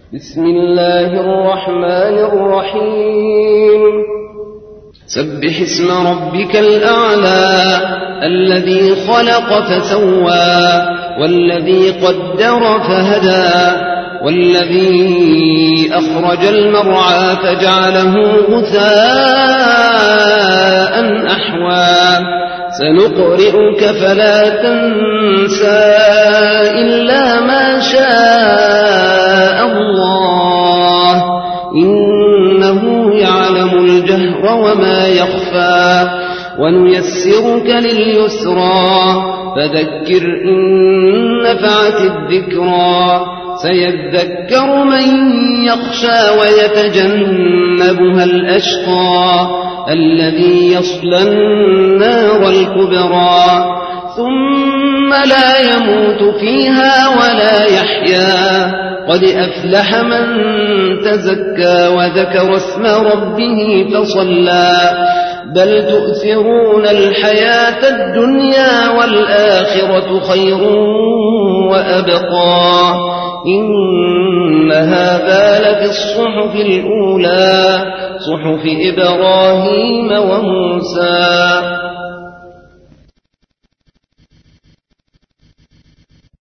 بسم الله الرحمن الرحيم سبح اسم ربك الأعلى الذي خلق فسوى والذي قدر فهدى والذي أخرج المرعى فجعله غثاء أحوى سنقرئك فلا تنسى إلا ما شاء الله إنه يعلم الجهر وما يخفى ونيسرك لليسرى فذكر إن نفعت الذكرى سيذكر من يخشى ويتجنبها الأشقى الذي يصلى النار الكبرى ثم لا يموت فيها ولا يحيا قد أفلح من تزكى وذكر اسم ربه فصلى بل تؤثرون الحياة الدنيا والآخرة خير وأبقى إن هذا لفي الصحف الأولى صحف إبراهيم وموسى